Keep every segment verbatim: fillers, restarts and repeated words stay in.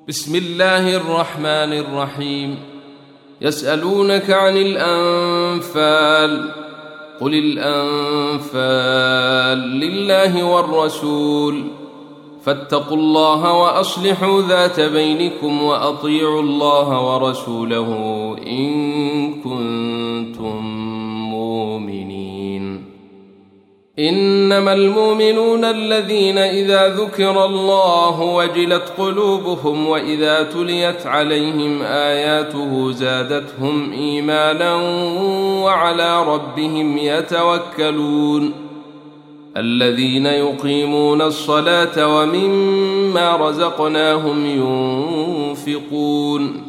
بسم الله الرحمن الرحيم. يسألونك عن الأنفال قل الأنفال لله والرسول فاتقوا الله وأصلحوا ذات بينكم وأطيعوا الله ورسوله إن كنتم مؤمنين. إنما المؤمنون الذين إذا ذكر الله وجلت قلوبهم وإذا تليت عليهم آياته زادتهم إيمانا وعلى ربهم يتوكلون. الذين يقيمون الصلاة ومما رزقناهم ينفقون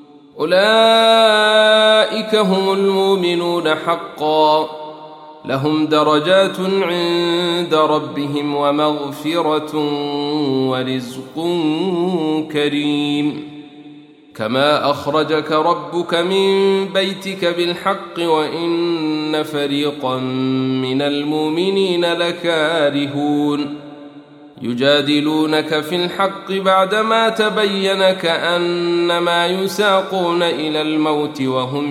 أولئك هم المؤمنون حقا لهم درجات عند ربهم ومغفرة ورزق كريم. كما أخرجك ربك من بيتك بالحق وإن فريقا من المؤمنين لكارهون. يجادلونك في الحق بعدما تبين كأنما يساقون إلى الموت وهم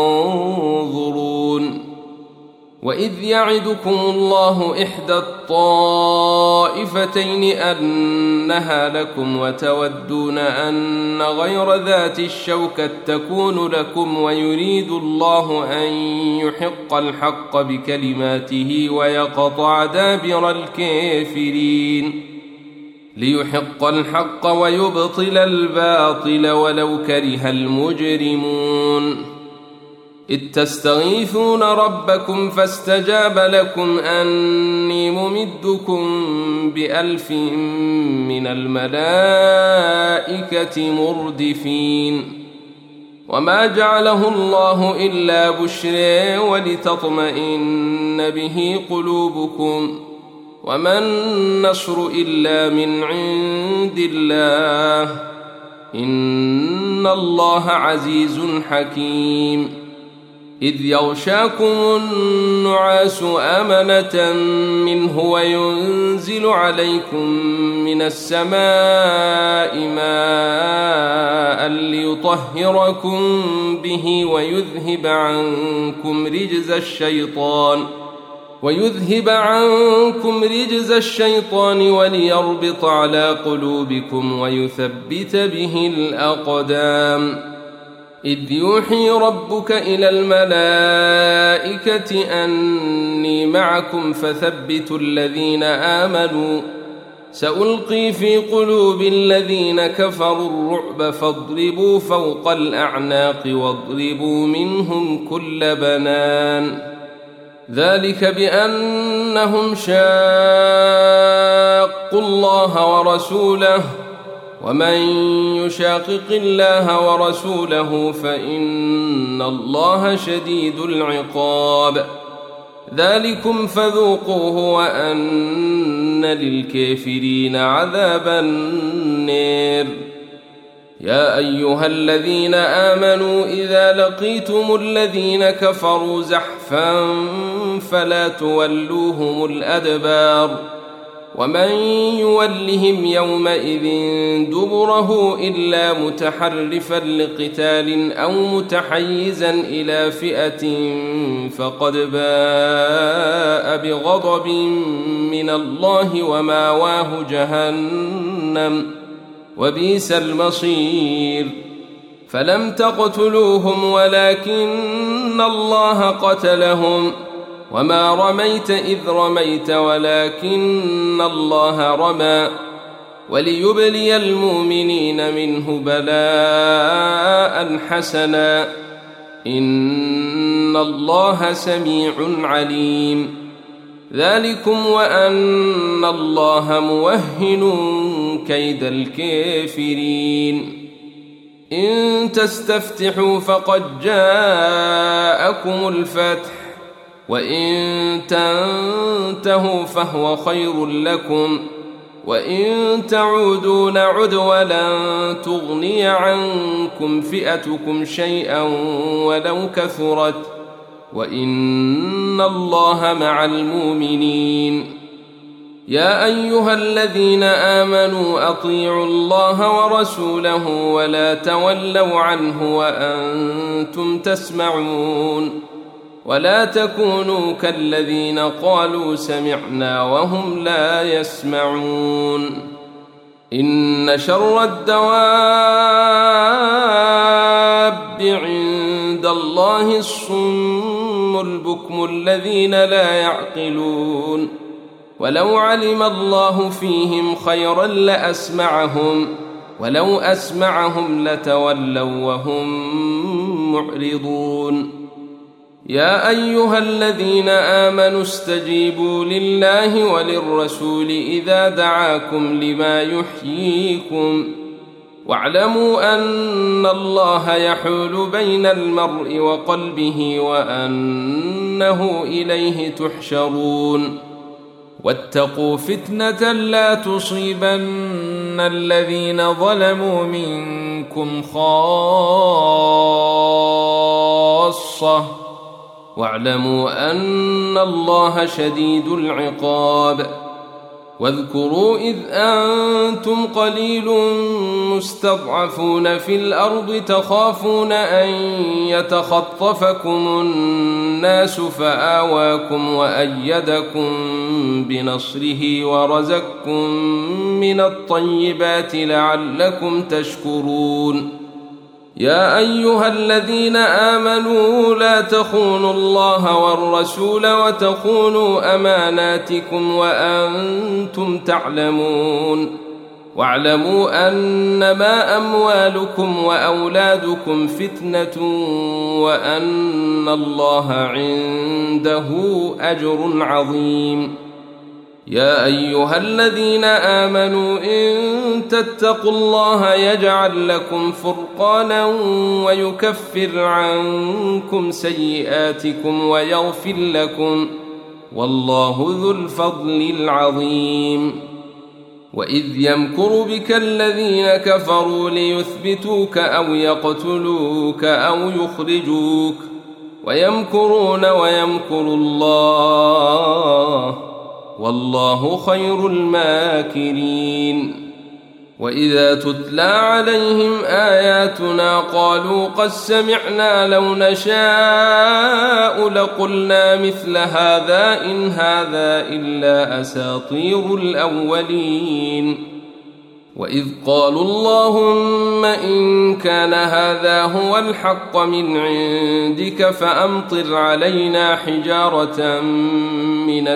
ينظرون. وإذ يعدكم الله إحدى الطائفتين أنها لكم وتودون أن غير ذات الشوكة تكون لكم ويريد الله أن يحق الحق بكلماته ويقطع دابر الكافرين. ليحق الحق ويبطل الباطل ولو كره المجرمون. إذ تستغيثون ربكم فاستجاب لكم أني ممدكم بألف من الملائكة مردفين. وما جعله الله إلا بشرى ولتطمئن به قلوبكم وما النصر إلا من عند الله إن الله عزيز حكيم. إذ يغشاكم النعاس أمنة منه وينزل عليكم من السماء ماء ليطهركم به ويذهب عنكم رجز الشيطان ويذهب عنكم رجز الشيطان وليربط على قلوبكم ويثبت به الأقدام. إذ يوحي ربك إلى الملائكة أني معكم فثبتوا الذين آمنوا سألقي في قلوب الذين كفروا الرعب فاضربوا فوق الأعناق واضربوا منهم كل بنان. ذلك بأنهم شاقوا الله ورسوله ومن يشاقق الله ورسوله فإن الله شديد العقاب. ذلكم فذوقوه وأن للكافرين عذاب النار. يا أيها الذين آمنوا إذا لقيتم الذين كفروا زحفا فلا تولوهم الأدبار ومن يولهم يومئذ دبره إلا متحرفا لقتال أو متحيزا إلى فئة فقد باء بغضب من الله وماواه جهنم وبئس المصير. فلم تقتلوهم ولكن الله قتلهم وما رميت إذ رميت ولكن الله رمى وليبلي المؤمنين منه بلاء حسنا إن الله سميع عليم. ذلكم وأن الله موهن كيد الكافرين. إن تستفتحوا فقد جاءكم الفتح وإن تنتهوا فهو خير لكم وإن تعودوا نعد ولن تغني عنكم فئتكم شيئا ولو كثرت وإن الله مع المؤمنين. يا أيها الذين آمنوا أطيعوا الله ورسوله ولا تولوا عنه وأنتم تسمعون ولا تكونوا كالذين قالوا سمعنا وهم لا يسمعون إن شر الدواب عند الله الصم البكم الذين لا يعقلون ولو علم الله فيهم خيرا لأسمعهم ولو أسمعهم لتولوا وهم معرضون يا أيها الذين آمنوا استجيبوا لله وللرسول إذا دعاكم لما يحييكم واعلموا أن الله يحول بين المرء وقلبه وأنه إليه تحشرون واتقوا فتنة لا تصيبن الذين ظلموا منكم خاصة واعلموا أن الله شديد العقاب واذكروا إذ أنتم قليل مستضعفون في الأرض تخافون أن يتخطفكم الناس فآواكم وأيدكم بنصره ورزقكم من الطيبات لعلكم تشكرون يا أيها الذين آمنوا لا تخونوا الله والرسول وتخونوا أماناتكم وأنتم تعلمون واعلموا أنما أموالكم وأولادكم فتنة وأن الله عنده أجر عظيم يا أيها الذين آمنوا إن تتقوا الله يجعل لكم فرقانا ويكفر عنكم سيئاتكم ويغفر لكم والله ذو الفضل العظيم وإذ يمكر بك الذين كفروا ليثبتوك أو يقتلوك أو يخرجوك ويمكرون ويمكر الله والله خير الماكرين وإذا تتلى عليهم آياتنا قالوا قد سمعنا لو نشاء لقلنا مثل هذا إن هذا إلا أساطير الأولين وإذ قالوا اللهم إن كان هذا هو الحق من عندك فأمطر علينا حجارة من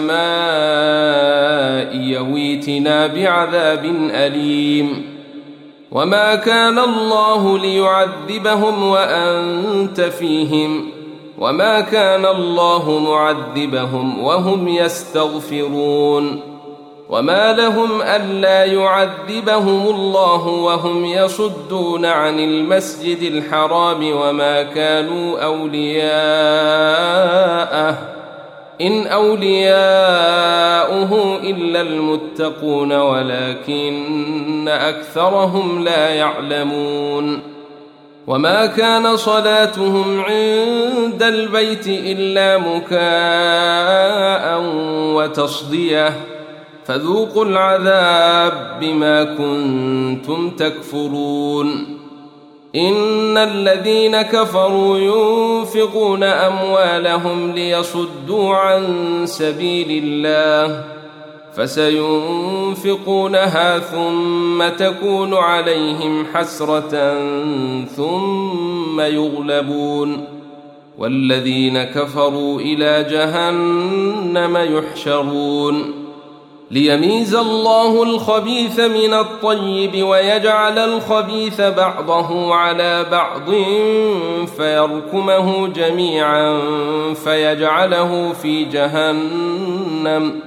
السماء يويتنا بعذاب أليم وما كان الله ليعذبهم وأنت فيهم وما كان الله معذبهم وهم يستغفرون وما لهم ألا يعذبهم الله وهم يصدون عن المسجد الحرام وما كانوا أولياءه إن أولياؤه إلا المتقون ولكن أكثرهم لا يعلمون وما كان صلاتهم عند البيت إلا مكاء وتصديه فذوقوا العذاب بما كنتم تكفرون إن الذين كفروا ينفقون أموالهم ليصدوا عن سبيل الله فسينفقونها ثم تكون عليهم حسرة ثم يغلبون والذين كفروا إلى جهنم يحشرون ليميز الله الخبيث من الطيب ويجعل الخبيث بعضه على بعض فيركمه جميعا فيجعله في جهنم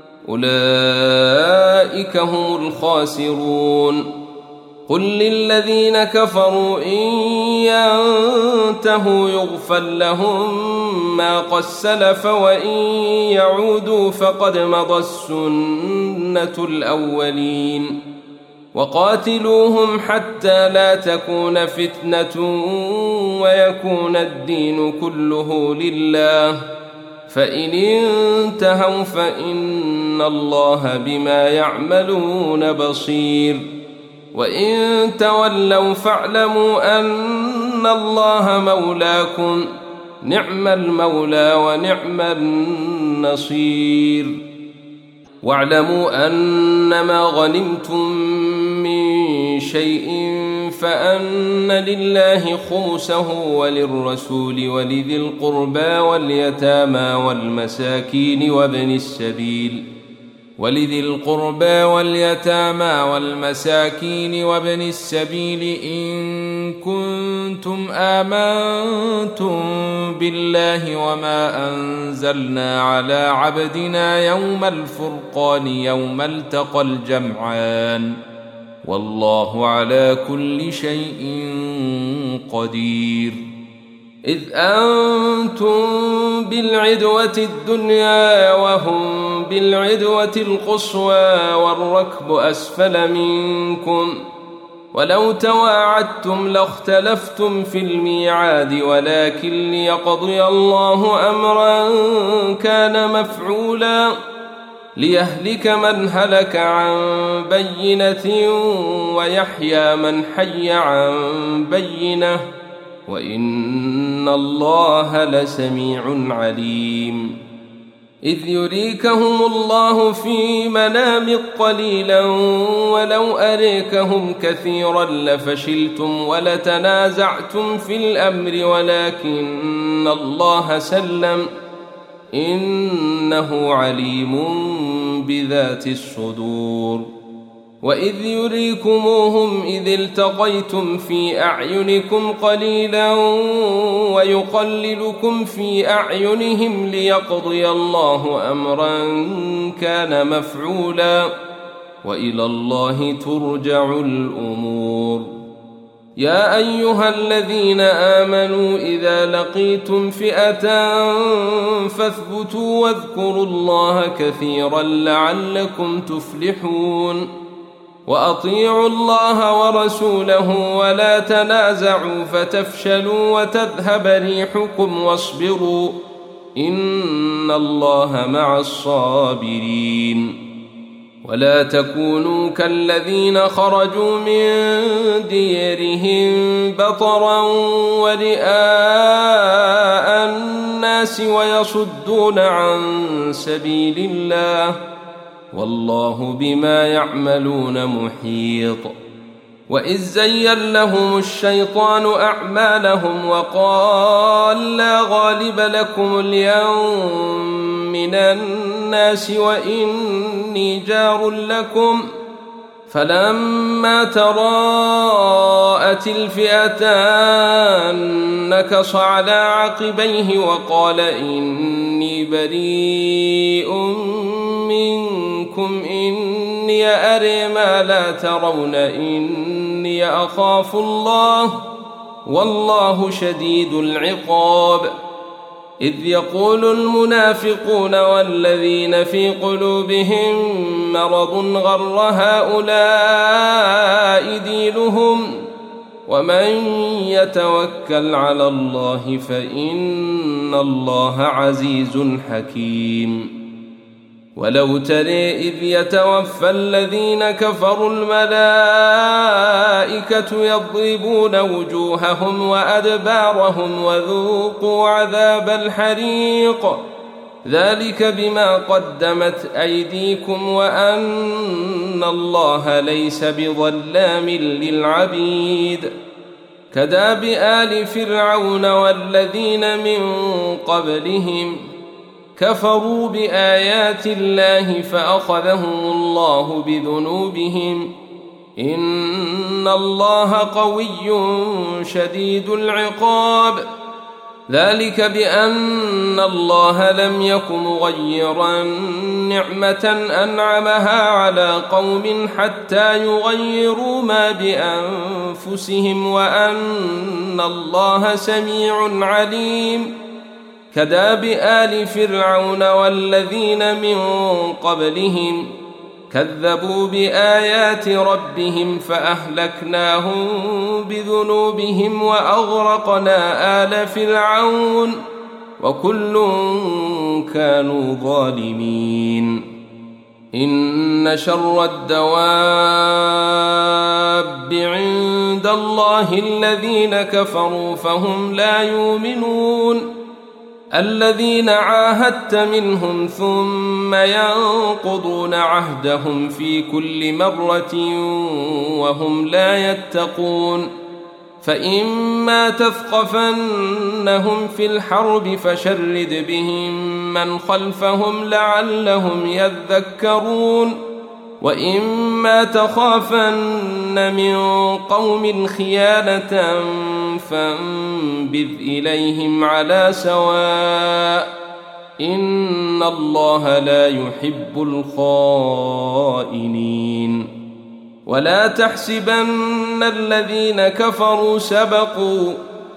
أولئك هم الخاسرون قل للذين كفروا إن ينتهوا يغفر لهم ما قد سلف وإن يعودوا فقد مضى السنة الأولين وقاتلوهم حتى لا تكون فتنة ويكون الدين كله لله فإن انتهوا فإن الله بما يعملون بصير وإن تولوا فاعلموا أن الله مولاكم نعم المولى ونعم النصير واعلموا أنما غنمتم من شيء فأن لله خمسه وللرسول ولذي القربى واليتامى والمساكين وابن السبيل ولذي القربى واليتامى والمساكين وابن السبيل إن كنتم آمنتم بالله وما أنزلنا على عبدنا يوم الفرقان يوم التقى الجمعان والله على كل شيء قدير إذ أنتم بالعدوة الدنيا وهم بالعدوة القصوى والركب أسفل منكم ولو تواعدتم لاختلفتم في الميعاد ولكن ليقضي الله أمرا كان مفعولا ليهلك من هلك عن بينة ويحيى من حي عن بينة وإن الله لسميع عليم إذ يريكهم الله في منامك قليلا ولو أريكهم كثيرا لفشلتم ولتنازعتم في الأمر ولكن الله سلم إنه عليم بذات الصدور وإذ يريكموهم إذ التقيتم في أعينكم قليلا ويقللكم في أعينهم ليقضي الله أمرا كان مفعولا وإلى الله ترجع الأمور يا أيها الذين آمنوا إذا لقيتم فئة فاثبتوا واذكروا الله كثيرا لعلكم تفلحون وأطيعوا الله ورسوله ولا تنازعوا فتفشلوا وتذهب ريحكم واصبروا إن الله مع الصابرين ولا تكونوا كالذين خرجوا من ديرهم بطرا ورئاء الناس ويصدون عن سبيل الله والله بما يعملون محيط وإذ زين لهم الشيطان أعمالهم وقال لا غالب لكم اليوم من الناس وإني جار لكم فلما تراءت الفئتان نكص على عقبيه وقال إني بريء منكم إني أرى ما لا ترون إني أخاف الله والله شديد العقاب إذ يقول المنافقون والذين في قلوبهم مرض غر هؤلاء دينهم ومن يتوكل على الله فإن الله عزيز حكيم ولو ترى إذ يتوفى الذين كفروا الملائكة يضربون وجوههم وأدبارهم وذوقوا عذاب الحريق ذلك بما قدمت أيديكم وأن الله ليس بظلام للعبيد كداب آل فرعون والذين من قبلهم كفروا بآيات الله فأخذهم الله بذنوبهم إن الله قوي شديد العقاب ذلك بأن الله لم يك مغيرا نعمة أنعمها على قوم حتى يغيروا ما بأنفسهم وأن الله سميع عليم كداب آل فرعون والذين من قبلهم كذبوا بآيات ربهم وكل كانوا ظالمين. إن شر الدواب عند الله الذين كفروا فهم لا يؤمنون، الذين عاهدت منهم ثم ينقضون عهدهم في كل مرة وهم لا يتقون. فإما تثقفنهم في الحرب فشرد بهم من خلفهم لعلهم يذكرون، وإما تخافن من قوم خيانة فانبذ إليهم على سواء، إن الله لا يحب الخائنين. ولا تحسبن الذين كفروا سبقوا،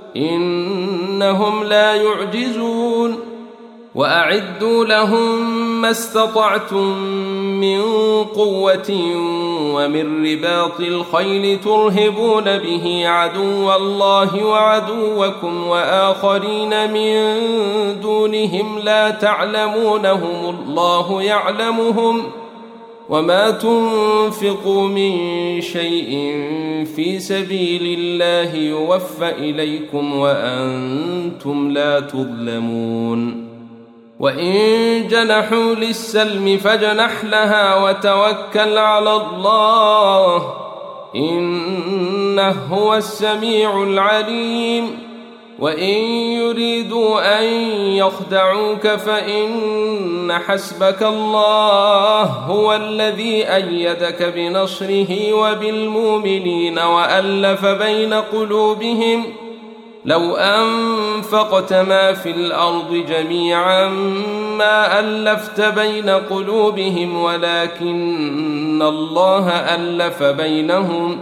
إنهم لا يعجزون. وأعدوا لهم ما استطعتم من قوة ومن رباط الخيل ترهبون به عدو الله وعدوكم وآخرين من دونهم لا تعلمونهم الله يعلمهم، وما تنفقوا من شيء في سبيل الله يوفى إليكم وأنتم لا تظلمون. وإن جنحوا للسلم فاجنح لها وتوكل على الله، إنه هو السميع العليم. وإن يريدوا أن يخدعوك فإن حسبك الله هو الذي أيدك بنصره وبالمؤمنين وألف بين قلوبهم، لو أنفقت ما في الأرض جميعا ما ألفت بين قلوبهم ولكن الله ألف بينهم،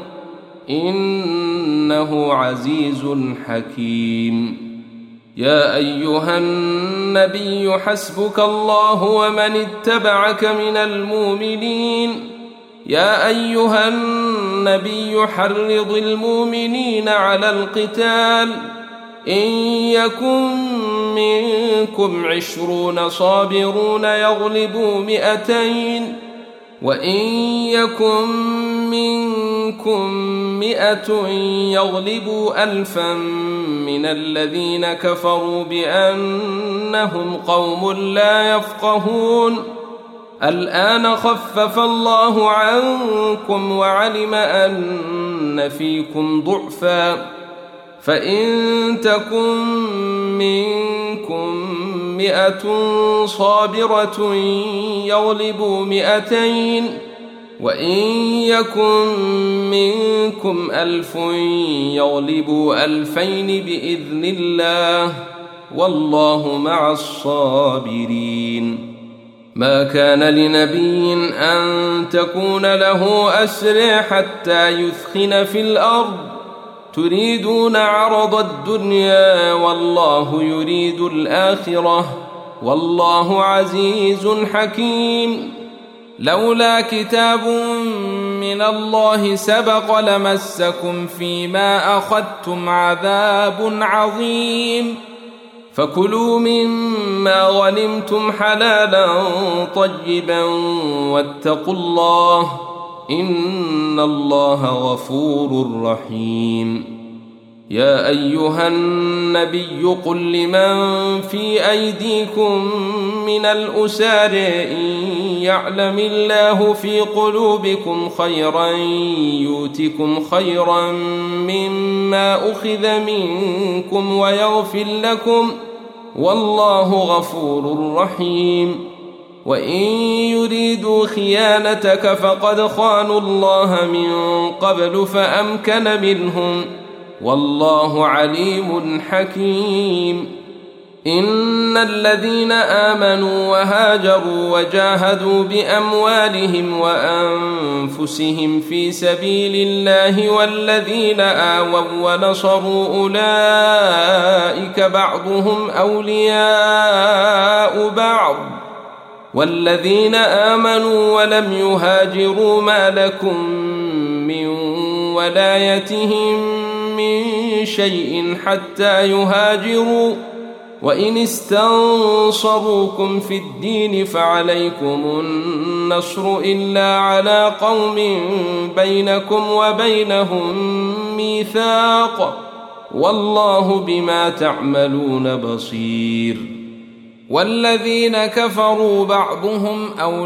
إنه عزيز حكيم. يا أيها النبي حسبك الله ومن اتبعك من المؤمنين. يا أيها النبي حرض المؤمنين على القتال، إن يكن منكم عشرون صابرون يغلبوا مئتين، وإن يكن منكم مئة يغلبوا ألفا من الذين كفروا بأنهم قوم لا يفقهون. الآن خفف الله عنكم وعلم أن فيكم ضعفا، فإن تكن منكم مئة صابرة يغلبوا مئتين، وإن يكن منكم ألف يغلبوا ألفين بإذن الله، والله مع الصابرين. ما كان لنبي أن تكون له أسرى حتى يثخن في الأرض، تريدون عرض الدنيا والله يريد الآخرة، والله عزيز حكيم. لولا كتاب من الله سبق لمسكم فيما أخذتم عذاب عظيم، فكلوا مما غنمتم حلالا طيبا واتقوا الله، إن الله غفور رحيم. يا أيها النبي قل لمن في أيديكم من الأسار إن يعلم الله في قلوبكم خيرا يؤتكم خيرا مما أخذ منكم ويغفر لكم، والله غفور رحيم. وإن يريدوا خيانتك فقد خانوا الله من قبل فأمكن منهم، والله عليم حكيم. إن الذين آمنوا وهاجروا وجاهدوا بأموالهم وأنفسهم في سبيل الله والذين آووا ونصروا أولئك بعضهم أولياء بعض، والذين آمنوا ولم يهاجروا ما لكم من ولايتهم من شيء حتى يهاجروا، وإن استنصروكم في الدين فعليكم النصر إلا على قوم بينكم وبينهم ميثاق والله بما تعملون بصير. والذين كفروا بعضهم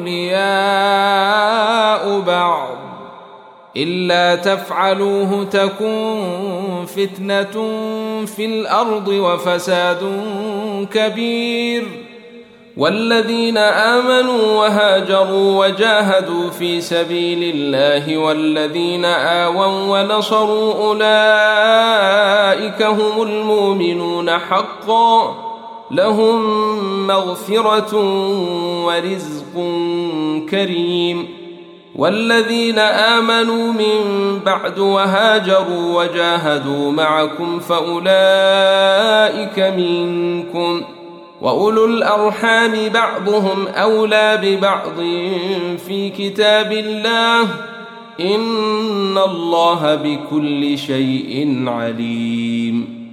أولياء بعض إلا تفعلوه تكن فتنة في الأرض وفساد كبير. والذين آمنوا وهاجروا وجاهدوا في سبيل الله والذين آووا ونصروا أولئك هم المؤمنون حقا لهم مغفرة ورزق كريم. والذين آمنوا من بعد وهاجروا وجاهدوا معكم فأولئك منكم وأولو الأرحام بعضهم أولى ببعض في كتاب الله إن الله بكل شيء عليم.